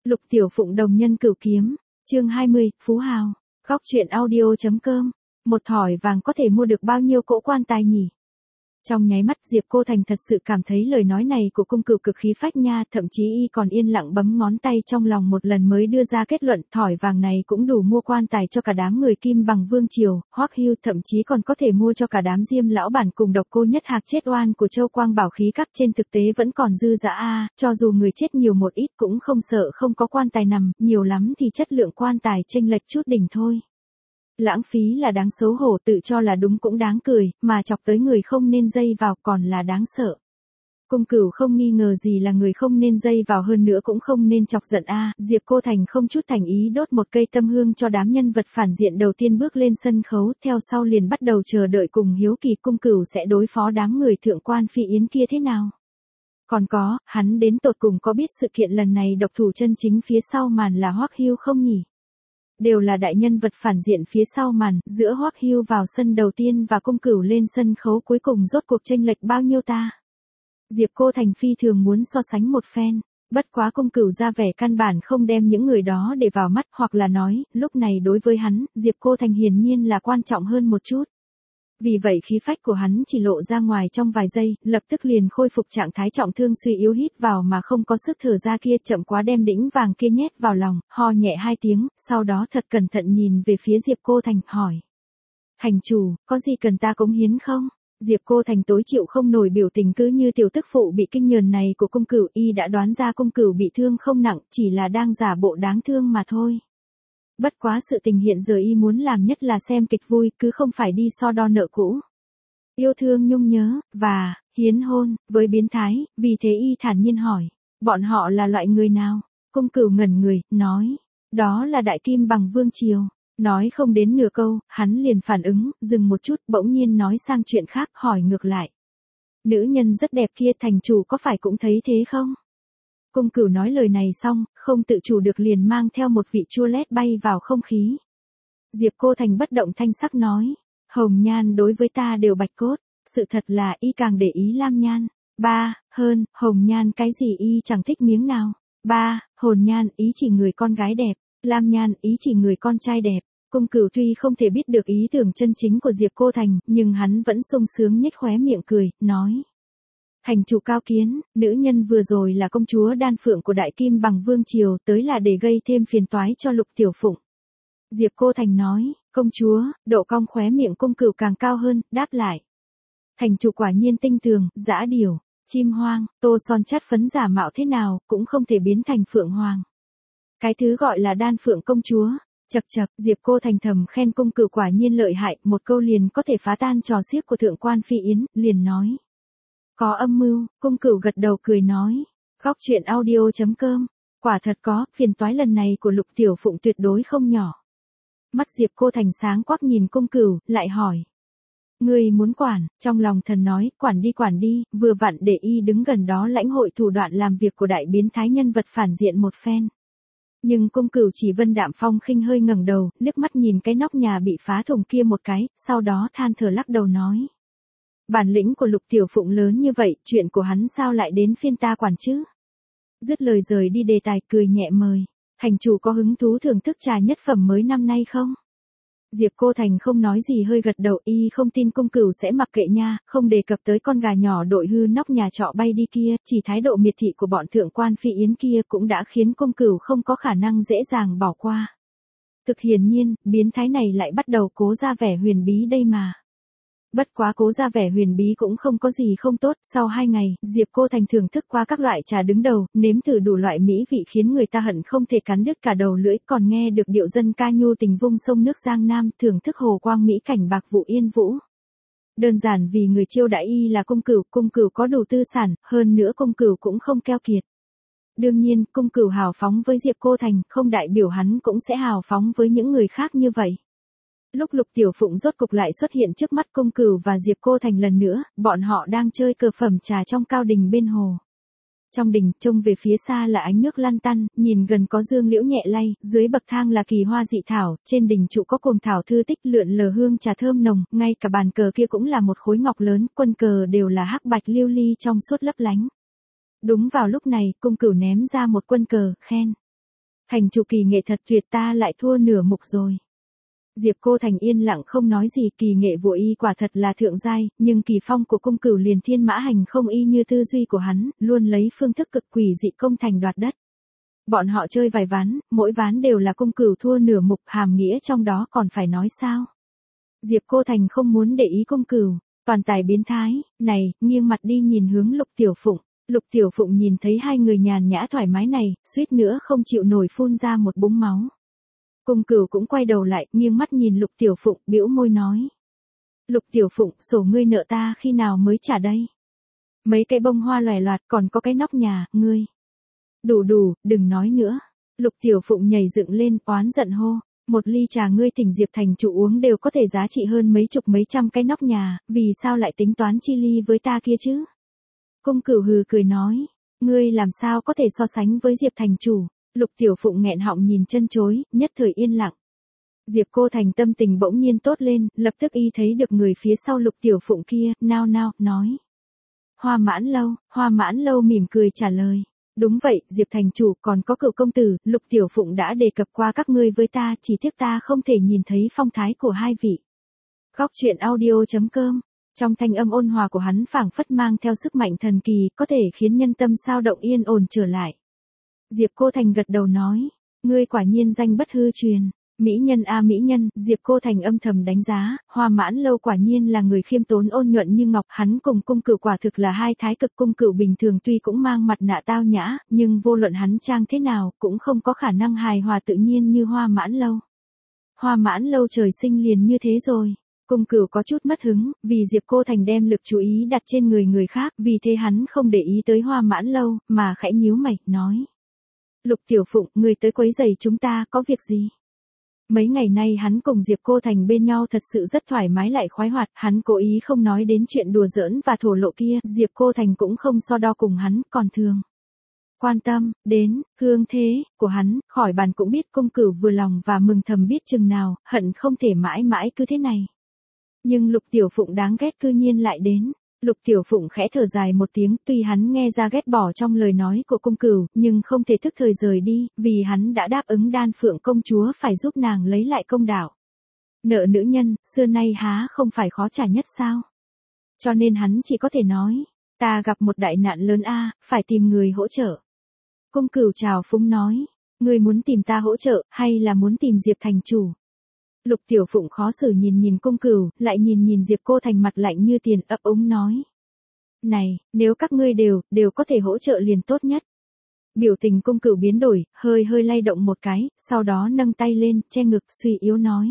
Lục Tiểu Phụng đồng nhân cửu kiếm, chương 20, Phú Hào, góc truyện audio.com, một thỏi vàng có thể mua được bao nhiêu cỗ quan tài nhỉ? Trong nháy mắt Diệp Cô Thành thật sự cảm thấy lời nói này của cung cửu cực khí phách nha, thậm chí y còn yên lặng bấm ngón tay trong lòng một lần mới đưa ra kết luận thỏi vàng này cũng đủ mua quan tài cho cả đám người Kim Bằng Vương Triều, Hoắc Hưu, thậm chí còn có thể mua cho cả đám Diêm lão bản cùng Độc Cô Nhất Hạc chết oan của Châu Quang Bảo khí các, trên thực tế vẫn còn dư dả a, cho dù người chết nhiều một ít cũng không sợ không có quan tài nằm, nhiều lắm thì chất lượng quan tài chênh lệch chút đỉnh thôi. Lãng phí là đáng xấu hổ, tự cho là đúng cũng đáng cười, mà chọc tới người không nên dây vào còn là đáng sợ. Cung Cửu không nghi ngờ gì là người không nên dây vào, hơn nữa cũng không nên chọc giận a. Diệp Cô Thành không chút thành ý đốt một cây tâm hương cho đám nhân vật phản diện đầu tiên bước lên sân khấu, theo sau liền bắt đầu chờ đợi cùng hiếu kỳ Cung Cửu sẽ đối phó đám người thượng quan phi yến kia thế nào. Còn có, hắn đến tột cùng có biết sự kiện lần này độc thủ chân chính phía sau màn là Hoắc Hưu không nhỉ? Đều là đại nhân vật phản diện phía sau màn, giữa Hoắc Hưu vào sân đầu tiên và Cung Cửu lên sân khấu cuối cùng rốt cuộc chênh lệch bao nhiêu ta? Diệp Cô Thành phi thường muốn so sánh một phen, bất quá Cung Cửu ra vẻ căn bản không đem những người đó để vào mắt, hoặc là nói, lúc này đối với hắn, Diệp Cô Thành hiển nhiên là quan trọng hơn một chút. Vì vậy khí phách của hắn chỉ lộ ra ngoài trong vài giây, lập tức liền khôi phục trạng thái trọng thương suy yếu, hít vào mà không có sức thở ra kia, chậm quá đem đĩnh vàng kia nhét vào lòng, ho nhẹ hai tiếng, sau đó thật cẩn thận nhìn về phía Diệp Cô Thành, hỏi. Hành chủ, có gì cần ta cống hiến không? Diệp Cô Thành tối chịu không nổi biểu tình cứ như tiểu tức phụ bị kinh nhờn này của Cung Cửu, y đã đoán ra Cung Cửu bị thương không nặng, chỉ là đang giả bộ đáng thương mà thôi. Bất quá sự tình hiện giờ y muốn làm nhất là xem kịch vui, cứ không phải đi so đo nợ cũ. Yêu thương nhung nhớ, và, hiến hôn, với biến thái, vì thế y thản nhiên hỏi, bọn họ là loại người nào? Cung Cửu ngẩn người, nói, đó là đại Kim Bằng Vương Triều. Nói không đến nửa câu, hắn liền phản ứng, dừng một chút, bỗng nhiên nói sang chuyện khác, hỏi ngược lại. Nữ nhân rất đẹp kia, thành chủ có phải cũng thấy thế không? Cung Cửu nói lời này xong, không tự chủ được liền mang theo một vị chua lét bay vào không khí. Diệp Cô Thành bất động thanh sắc nói, hồng nhan đối với ta đều bạch cốt, sự thật là y càng để ý lam nhan. Hơn, hồng nhan cái gì y chẳng thích miếng nào. Hồn nhan ý chỉ người con gái đẹp, lam nhan ý chỉ người con trai đẹp. Cung Cửu tuy không thể biết được ý tưởng chân chính của Diệp Cô Thành, nhưng hắn vẫn sung sướng nhếch khóe miệng cười, nói. Thành chủ cao kiến, nữ nhân vừa rồi là công chúa Đan Phượng của Đại Kim Bằng Vương Triều, tới là để gây thêm phiền toái cho Lục Tiểu Phụng. Diệp Cô Thành nói, công chúa, độ cong khóe miệng Cung Cửu càng cao hơn, đáp lại. Thành chủ quả nhiên tinh tường, dã điểu, chim hoang, tô son chát phấn giả mạo thế nào, cũng không thể biến thành Phượng Hoàng. Cái thứ gọi là Đan Phượng công chúa. Chậc chậc, Diệp Cô Thành thầm khen Cung Cửu quả nhiên lợi hại, một câu liền có thể phá tan trò xiếc của thượng quan phi yến, liền nói. Có âm mưu, Cung Cửu gật đầu cười nói. Góc truyện audio.com, quả thật có, phiền toái lần này của Lục Tiểu Phụng tuyệt đối không nhỏ. Mắt Diệp Cô Thành sáng quắc nhìn Cung Cửu, lại hỏi. Ngươi muốn quản, trong lòng thần nói, quản đi, vừa vặn để y đứng gần đó lãnh hội thủ đoạn làm việc của đại biến thái nhân vật phản diện một phen. Nhưng Cung Cửu chỉ vân đạm phong khinh hơi ngẩng đầu, liếc mắt nhìn cái nóc nhà bị phá thủng kia một cái, sau đó than thở lắc đầu nói. Bản lĩnh của Lục Tiểu Phụng lớn như vậy, chuyện của hắn sao lại đến phiên ta quản chứ? Dứt lời rời đi đề tài, cười nhẹ mời. Thành chủ có hứng thú thưởng thức trà nhất phẩm mới năm nay không? Diệp Cô Thành không nói gì hơi gật đầu, y không tin Cung Cửu sẽ mặc kệ nha, không đề cập tới con gà nhỏ đội hư nóc nhà trọ bay đi kia, chỉ thái độ miệt thị của bọn thượng quan phi yến kia cũng đã khiến Cung Cửu không có khả năng dễ dàng bỏ qua. Thực hiển nhiên, biến thái này lại bắt đầu cố ra vẻ huyền bí đây mà. Bất quá cố ra vẻ huyền bí cũng không có gì không tốt, sau 2 ngày, Diệp Cô Thành thưởng thức qua các loại trà đứng đầu, nếm thử đủ loại mỹ vị khiến người ta hận không thể cắn đứt cả đầu lưỡi, còn nghe được điệu dân ca nhu tình vung sông nước Giang Nam, thưởng thức hồ quang mỹ cảnh bạc vụ yên vũ. Đơn giản vì người chiêu đãi y là Cung Cửu có đủ tư sản, hơn nữa Cung Cửu cũng không keo kiệt. Đương nhiên, Cung Cửu hào phóng với Diệp Cô Thành, không đại biểu hắn cũng sẽ hào phóng với những người khác như vậy. Lúc Lục Tiểu Phụng rốt cục lại xuất hiện trước mắt Cung Cửu và Diệp Cô Thành lần nữa, bọn họ đang chơi cờ phẩm trà trong cao đình bên hồ. Trong đình, trông về phía xa là ánh nước lăn tăn, nhìn gần có dương liễu nhẹ lay, dưới bậc thang là kỳ hoa dị thảo, trên đỉnh trụ có cồn thảo thư tích lượn lờ hương trà thơm nồng, ngay cả bàn cờ kia cũng là một khối ngọc lớn, quân cờ đều là hắc bạch lưu ly trong suốt lấp lánh. Đúng vào lúc này, Cung Cửu ném ra một quân cờ, khen. Thành chủ Kỳ Nghệ thật tuyệt, ta lại thua nửa mục rồi. Diệp Cô Thành yên lặng không nói gì. Kỳ Nghệ vội y quả thật là thượng giai, nhưng kỳ phong của cung cửu liền thiên mã hành không y như tư duy của hắn, luôn lấy phương thức cực quỷ dị công thành đoạt đất. Bọn họ chơi vài ván, mỗi ván đều là cung cửu thua nửa mục, hàm nghĩa trong đó còn phải nói sao. Diệp Cô Thành không muốn để ý cung cửu, toàn tài biến thái, này, nghiêng mặt đi nhìn hướng Lục Tiểu Phụng. Lục Tiểu Phụng nhìn thấy hai người nhàn nhã thoải mái này, suýt nữa không chịu nổi phun ra một búng máu. Cung cửu cũng quay đầu lại, nghiêng mắt nhìn Lục Tiểu Phụng, bĩu môi nói. Lục Tiểu Phụng, sổ ngươi nợ ta khi nào mới trả đây? Mấy cái bông hoa lòe loạt, còn có cái nóc nhà, ngươi. Đủ, đừng nói nữa. Lục Tiểu Phụng nhảy dựng lên, oán giận hô. Một ly trà ngươi thỉnh Diệp thành chủ uống đều có thể giá trị hơn mấy chục mấy trăm cái nóc nhà, vì sao lại tính toán chi ly với ta kia chứ? Cung cửu hừ cười nói. Ngươi làm sao có thể so sánh với Diệp thành chủ? Lục Tiểu Phụng nghẹn họng nhìn chân chối, nhất thời yên lặng. Diệp Cô Thành tâm tình bỗng nhiên tốt lên, lập tức y thấy được người phía sau Lục Tiểu Phụng kia, nao, nói. Hoa Mãn Lâu mỉm cười trả lời. Đúng vậy, Diệp thành chủ, còn có Cửu công tử, Lục Tiểu Phụng đã đề cập qua các ngươi với ta, chỉ tiếc ta không thể nhìn thấy phong thái của hai vị. Góc truyện audio.com. Trong thanh âm ôn hòa của hắn phảng phất mang theo sức mạnh thần kỳ, có thể khiến nhân tâm sao động yên ổn trở lại. Diệp Cô Thành gật đầu nói, ngươi quả nhiên danh bất hư truyền. Mỹ nhân a mỹ nhân, Diệp Cô Thành âm thầm đánh giá, Hoa Mãn Lâu quả nhiên là người khiêm tốn ôn nhuận như ngọc, hắn cùng cung cửu quả thực là hai thái cực. Cung cửu bình thường tuy cũng mang mặt nạ tao nhã, nhưng vô luận hắn trang thế nào, cũng không có khả năng hài hòa tự nhiên như Hoa Mãn Lâu. Hoa Mãn Lâu trời sinh liền như thế rồi. Cung cửu có chút mất hứng, vì Diệp Cô Thành đem lực chú ý đặt trên người khác, vì thế hắn không để ý tới Hoa Mãn Lâu, mà khẽ nhíu mày, nói. Lục Tiểu Phụng, người tới quấy rầy chúng ta, có việc gì? Mấy ngày nay hắn cùng Diệp Cô Thành bên nhau thật sự rất thoải mái lại khoái hoạt, hắn cố ý không nói đến chuyện đùa giỡn và thổ lộ kia, Diệp Cô Thành cũng không so đo cùng hắn, còn thường quan tâm đến hương thế của hắn, khỏi bàn cũng biết cung cửu vừa lòng và mừng thầm biết chừng nào, hận không thể mãi mãi cứ thế này. Nhưng Lục Tiểu Phụng đáng ghét cư nhiên lại đến. Lục Tiểu Phụng khẽ thở dài một tiếng, tuy hắn nghe ra ghét bỏ trong lời nói của cung cửu, nhưng không thể thức thời rời đi, vì hắn đã đáp ứng Đan Phượng công chúa phải giúp nàng lấy lại công đạo. Nợ nữ nhân, xưa nay há không phải khó trả nhất sao? Cho nên hắn chỉ có thể nói, ta gặp một đại nạn lớn phải tìm người hỗ trợ. Cung cửu chào phúng nói, ngươi muốn tìm ta hỗ trợ, hay là muốn tìm Diệp thành chủ? Lục Tiểu Phụng khó xử nhìn cung cửu, lại nhìn Diệp Cô Thành mặt lạnh như tiền, ấp úng nói. Này, nếu các ngươi đều có thể hỗ trợ liền tốt nhất. Biểu tình cung cửu biến đổi, hơi lay động một cái, sau đó nâng tay lên, che ngực suy yếu nói.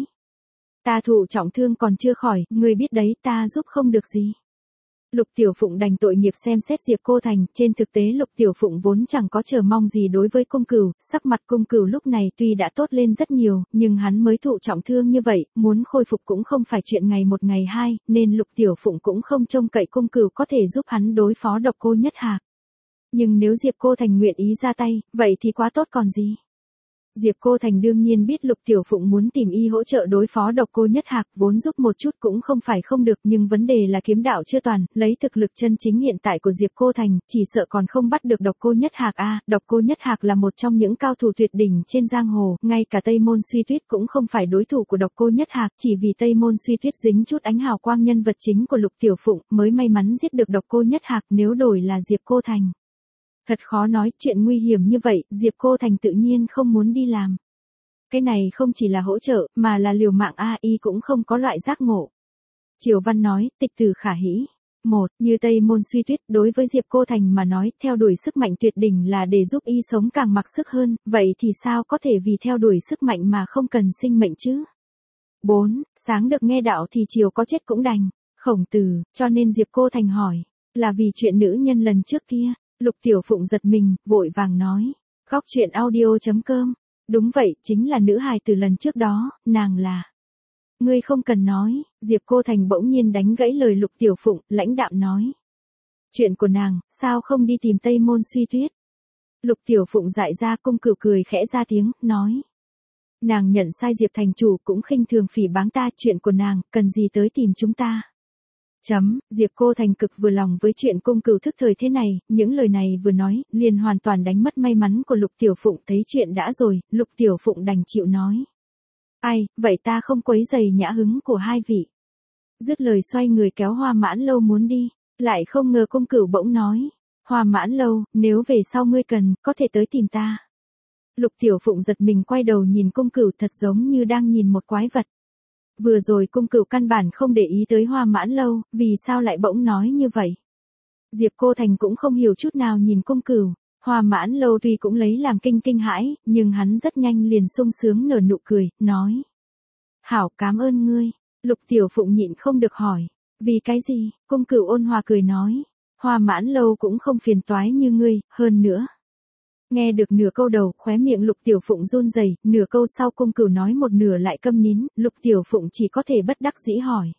Ta thụ trọng thương còn chưa khỏi, ngươi biết đấy, ta giúp không được gì. Lục Tiểu Phụng đành tội nghiệp xem xét Diệp Cô Thành, trên thực tế Lục Tiểu Phụng vốn chẳng có chờ mong gì đối với cung cửu, sắc mặt cung cửu lúc này tuy đã tốt lên rất nhiều, nhưng hắn mới thụ trọng thương như vậy, muốn khôi phục cũng không phải chuyện ngày một ngày hai, nên Lục Tiểu Phụng cũng không trông cậy cung cửu có thể giúp hắn đối phó Độc Cô Nhất Hạc. Nhưng nếu Diệp Cô Thành nguyện ý ra tay, vậy thì quá tốt còn gì. Diệp Cô Thành đương nhiên biết Lục Tiểu Phụng muốn tìm y hỗ trợ đối phó Độc Cô Nhất Hạc, vốn giúp một chút cũng không phải không được, nhưng vấn đề là kiếm đạo chưa toàn, lấy thực lực chân chính hiện tại của Diệp Cô Thành, chỉ sợ còn không bắt được Độc Cô Nhất Hạc Độc Cô Nhất Hạc là một trong những cao thủ tuyệt đỉnh trên giang hồ, ngay cả Tây Môn Suy Tuyết cũng không phải đối thủ của Độc Cô Nhất Hạc, chỉ vì Tây Môn Suy Tuyết dính chút ánh hào quang nhân vật chính của Lục Tiểu Phụng, mới may mắn giết được Độc Cô Nhất Hạc, nếu đổi là Diệp Cô Thành. Thật khó nói, chuyện nguy hiểm như vậy, Diệp Cô Thành tự nhiên không muốn đi làm. Cái này không chỉ là hỗ trợ, mà là liều mạng y cũng không có loại giác ngộ. Triều Văn nói, tịch tử khả hĩ. Một, như Tây Môn Suy Tuyết, đối với Diệp Cô Thành mà nói, theo đuổi sức mạnh tuyệt đỉnh là để giúp y sống càng mặc sức hơn, vậy thì sao có thể vì theo đuổi sức mạnh mà không cần sinh mệnh chứ? 4, sáng được nghe đạo thì chiều có chết cũng đành. Khổng Tử, cho nên Diệp Cô Thành hỏi, là vì chuyện nữ nhân lần trước kia. Lục Tiểu Phụng giật mình, vội vàng nói. Góc truyện audio.com. Đúng vậy, chính là nữ hài từ lần trước đó, nàng là. Ngươi không cần nói, Diệp Cô Thành bỗng nhiên đánh gãy lời Lục Tiểu Phụng, lãnh đạm nói. Chuyện của nàng, sao không đi tìm Tây Môn Suy Tuyết? Lục Tiểu Phụng dại ra, cung cửu cười khẽ ra tiếng, nói. Nàng nhận sai Diệp thành chủ cũng khinh thường phỉ báng ta, chuyện của nàng, cần gì tới tìm chúng ta? Diệp Cô Thành cực vừa lòng với chuyện Cung Cửu thức thời thế này, những lời này vừa nói, liền hoàn toàn đánh mất may mắn của Lục Tiểu Phụng. Thấy chuyện đã rồi, Lục Tiểu Phụng đành chịu nói. Ai, vậy ta không quấy rầy nhã hứng của hai vị. Dứt lời xoay người kéo Hoa Mãn Lâu muốn đi, lại không ngờ Cung Cửu bỗng nói. Hoa Mãn Lâu, nếu về sau ngươi cần, có thể tới tìm ta. Lục Tiểu Phụng giật mình quay đầu nhìn Cung Cửu thật giống như đang nhìn một quái vật. Vừa rồi Cung Cửu căn bản không để ý tới Hoa Mãn Lâu, vì sao lại bỗng nói như vậy? Diệp Cô Thành cũng không hiểu chút nào nhìn Cung Cửu, Hoa Mãn Lâu tuy cũng lấy làm kinh hãi, nhưng hắn rất nhanh liền sung sướng nở nụ cười, nói. Hảo, cảm ơn ngươi. Lục Tiểu Phụng nhịn không được hỏi. Vì cái gì? Cung Cửu ôn hòa cười nói. Hoa Mãn Lâu cũng không phiền toái như ngươi, hơn nữa. Nghe được nửa câu đầu, khóe miệng Lục Tiểu Phụng run rẩy, nửa câu sau Cung Cửu nói một nửa lại câm nín, Lục Tiểu Phụng chỉ có thể bất đắc dĩ hỏi.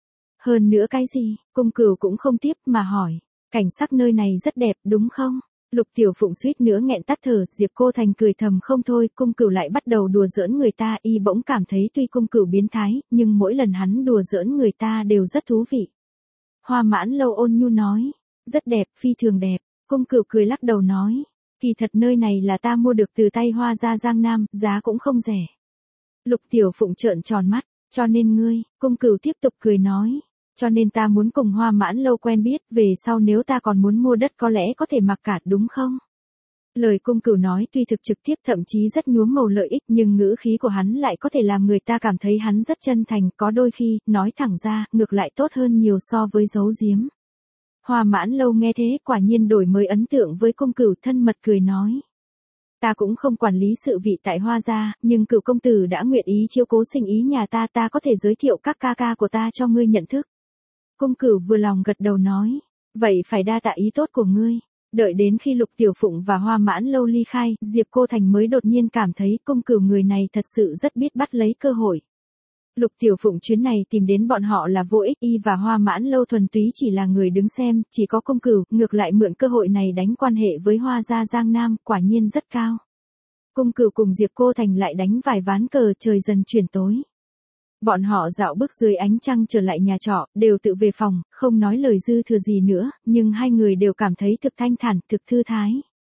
Hơn nữa cái gì? Cung Cửu cũng không tiếp mà hỏi. Cảnh sắc nơi này rất đẹp, đúng không? Lục Tiểu Phụng suýt nữa nghẹn tắt thở, Diệp Cô Thành cười thầm không thôi, Cung Cửu lại bắt đầu đùa giỡn người ta, y bỗng cảm thấy tuy Cung Cửu biến thái, nhưng mỗi lần hắn đùa giỡn người ta đều rất thú vị. Hoa Mãn Lâu ôn nhu nói, rất đẹp, phi thường đẹp. Cung Cửu cười lắc đầu nói, kỳ thật nơi này là ta mua được từ tay Hoa gia Giang Nam, giá cũng không rẻ. Lục Tiểu Phụng trợn tròn mắt, cho nên ngươi, Cung Cửu tiếp tục cười nói. Cho nên ta muốn cùng Hoa Mãn Lâu quen biết, về sau nếu ta còn muốn mua đất có lẽ có thể mặc cả đúng không? Lời Cung Cửu nói tuy thực trực tiếp thậm chí rất nhuốm màu lợi ích nhưng ngữ khí của hắn lại có thể làm người ta cảm thấy hắn rất chân thành, có đôi khi, nói thẳng ra, ngược lại tốt hơn nhiều so với giấu giếm. Hoa Mãn Lâu nghe thế quả nhiên đổi mới ấn tượng với Cung Cửu thân mật cười nói. Ta cũng không quản lý sự vị tại Hoa gia, nhưng Cửu công tử đã nguyện ý chiếu cố sinh ý nhà ta, ta có thể giới thiệu các ca ca của ta cho ngươi nhận thức. Cung Cửu vừa lòng gật đầu nói, vậy phải đa tạ ý tốt của ngươi. Đợi đến khi Lục Tiểu Phụng và Hoa Mãn Lâu ly khai, Diệp Cô Thành mới đột nhiên cảm thấy Cung Cửu người này thật sự rất biết bắt lấy cơ hội. Lục Tiểu Phụng chuyến này tìm đến bọn họ là vô ích, y và Hoa Mãn Lâu thuần túy chỉ là người đứng xem, chỉ có Cung Cửu, ngược lại mượn cơ hội này đánh quan hệ với Hoa gia Giang Nam, quả nhiên rất cao. Cung Cửu cùng Diệp Cô Thành lại đánh vài ván cờ, trời dần chuyển tối. Bọn họ dạo bước dưới ánh trăng trở lại nhà trọ, đều tự về phòng, không nói lời dư thừa gì nữa, nhưng hai người đều cảm thấy thực thanh thản, thực thư thái.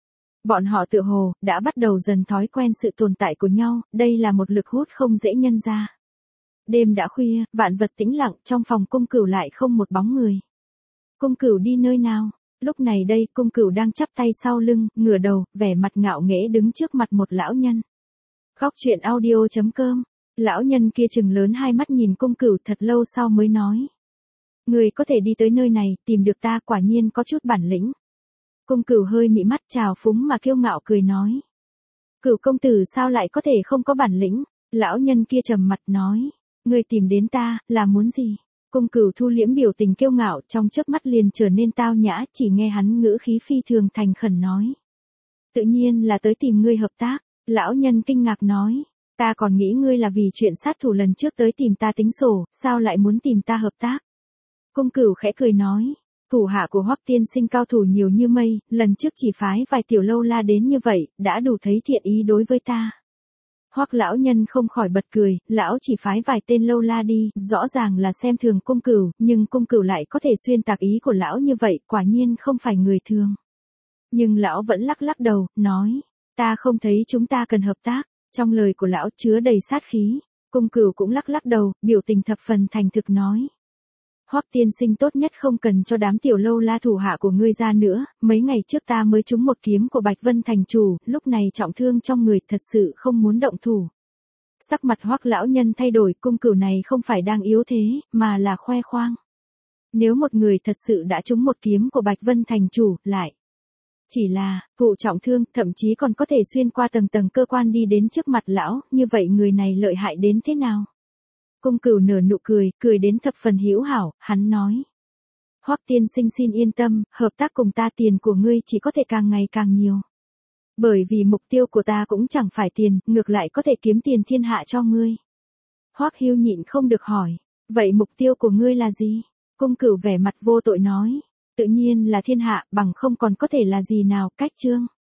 Bọn họ tựa hồ, đã bắt đầu dần thói quen sự tồn tại của nhau, đây là một lực hút không dễ nhân ra. Đêm đã khuya, vạn vật tĩnh lặng, trong phòng Cung Cửu lại không một bóng người. Cung Cửu đi nơi nào? Lúc này đây, Cung Cửu đang chắp tay sau lưng, ngửa đầu, vẻ mặt ngạo nghễ đứng trước mặt một lão nhân. Góc truyện audio.com. Lão nhân kia trừng lớn hai mắt nhìn Cung Cửu thật lâu sau mới nói. Người có thể đi tới nơi này, tìm được ta quả nhiên có chút bản lĩnh. Cung Cửu hơi mị mắt trào phúng mà kiêu ngạo cười nói. Cửu công tử sao lại có thể không có bản lĩnh? Lão nhân kia trầm mặt nói. Người tìm đến ta, là muốn gì? Cung Cửu thu liễm biểu tình kiêu ngạo, trong chớp mắt liền trở nên tao nhã, chỉ nghe hắn ngữ khí phi thường thành khẩn nói. Tự nhiên là tới tìm ngươi hợp tác. Lão nhân kinh ngạc nói. Ta còn nghĩ ngươi là vì chuyện sát thủ lần trước tới tìm ta tính sổ, sao lại muốn tìm ta hợp tác? Cung Cửu khẽ cười nói, thủ hạ của Hoắc tiên sinh cao thủ nhiều như mây, lần trước chỉ phái vài tiểu lâu la đến như vậy, đã đủ thấy thiện ý đối với ta. Hoắc lão nhân không khỏi bật cười, lão chỉ phái vài tên lâu la đi, rõ ràng là xem thường Cung Cửu, nhưng Cung Cửu lại có thể xuyên tạc ý của lão như vậy, quả nhiên không phải người thường. Nhưng lão vẫn lắc lắc đầu, nói, ta không thấy chúng ta cần hợp tác. Trong lời của lão chứa đầy sát khí, Cung Cửu cũng lắc lắc đầu, biểu tình thập phần thành thực nói. Hoắc tiên sinh tốt nhất không cần cho đám tiểu lâu la thủ hạ của ngươi ra nữa, mấy ngày trước ta mới trúng một kiếm của Bạch Vân thành chủ, lúc này trọng thương trong người thật sự không muốn động thủ. Sắc mặt Hoắc lão nhân thay đổi, Cung Cửu này không phải đang yếu thế, mà là khoe khoang. Nếu một người thật sự đã trúng một kiếm của Bạch Vân thành chủ, lại chỉ là, vụ trọng thương, thậm chí còn có thể xuyên qua tầng tầng cơ quan đi đến trước mặt lão, như vậy người này lợi hại đến thế nào? Cung Cửu nở nụ cười, cười đến thập phần hữu hảo, hắn nói. Hoắc tiên sinh xin yên tâm, hợp tác cùng ta tiền của ngươi chỉ có thể càng ngày càng nhiều. Bởi vì mục tiêu của ta cũng chẳng phải tiền, ngược lại có thể kiếm tiền thiên hạ cho ngươi. Hoắc Hưu nhịn không được hỏi, vậy mục tiêu của ngươi là gì? Cung Cửu vẻ mặt vô tội nói. Tự nhiên là thiên hạ, bằng không còn có thể là gì nào, cách chương.